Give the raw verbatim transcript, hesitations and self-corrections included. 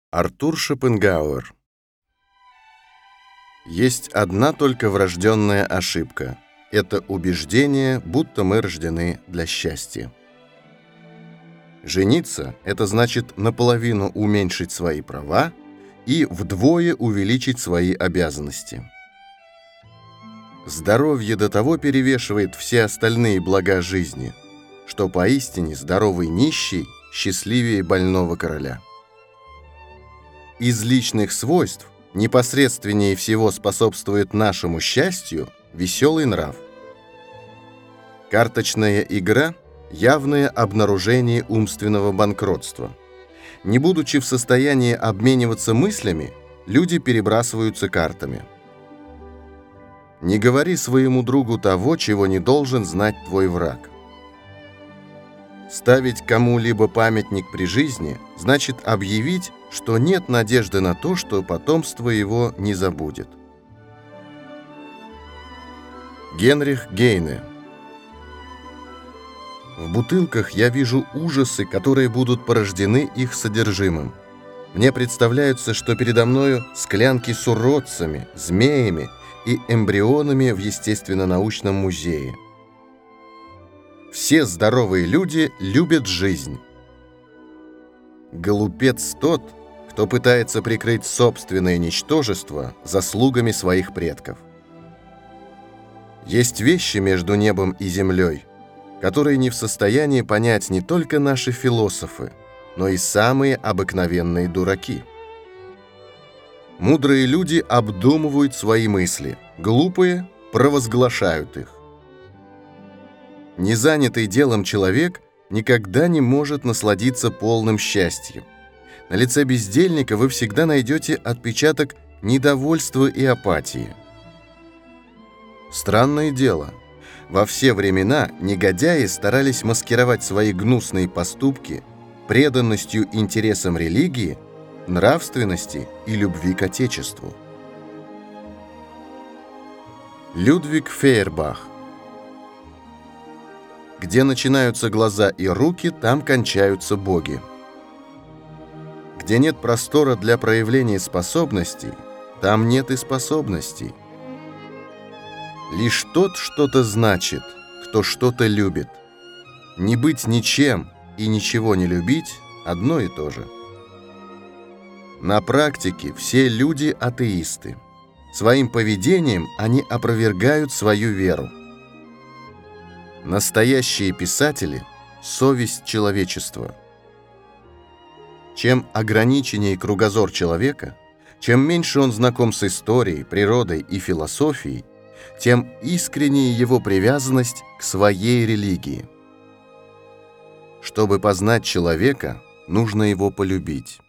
Артур Шопенгауэр. Есть одна только врожденная ошибка. Это убеждение, будто мы рождены для счастья. Жениться – это значит наполовину уменьшить свои права и вдвое увеличить свои обязанности. Здоровье до того перевешивает все остальные блага жизни, что поистине здоровый нищий счастливее больного короля. Из личных свойств непосредственнее всего способствует нашему счастью веселый нрав. Карточная игра – явное обнаружение умственного банкротства. Не будучи в состоянии обмениваться мыслями, люди перебрасываются картами. Не говори своему другу того, чего не должен знать твой враг. Ставить кому-либо памятник при жизни значит объявить, что нет надежды на то, что потомство его не забудет. Генрих Гейне. В бутылках я вижу ужасы, которые будут порождены их содержимым. Мне представляется, что передо мною склянки с уродцами, змеями и эмбрионами в естественно-научном музее. Все здоровые люди любят жизнь. Глупец тот, кто пытается прикрыть собственное ничтожество заслугами своих предков. Есть вещи между небом и землей, которые не в состоянии понять не только наши философы, но и самые обыкновенные дураки. Мудрые люди обдумывают свои мысли, глупые провозглашают их. Незанятый делом человек никогда не может насладиться полным счастьем. На лице бездельника вы всегда найдете отпечаток недовольства и апатии. Странное дело, во все времена негодяи старались маскировать свои гнусные поступки преданностью интересам религии, нравственности и любви к Отечеству. Людвиг Фейербах. Где начинаются глаза и руки, там кончаются боги. Где нет простора для проявления способностей, там нет и способностей. Лишь тот что-то значит, кто что-то любит. Не быть ничем и ничего не любить – одно и то же. На практике все люди атеисты. Своим поведением они опровергают свою веру. Настоящие писатели – совесть человечества. Чем ограниченнее кругозор человека, чем меньше он знаком с историей, природой и философией, тем искреннее его привязанность к своей религии. Чтобы познать человека, нужно его полюбить.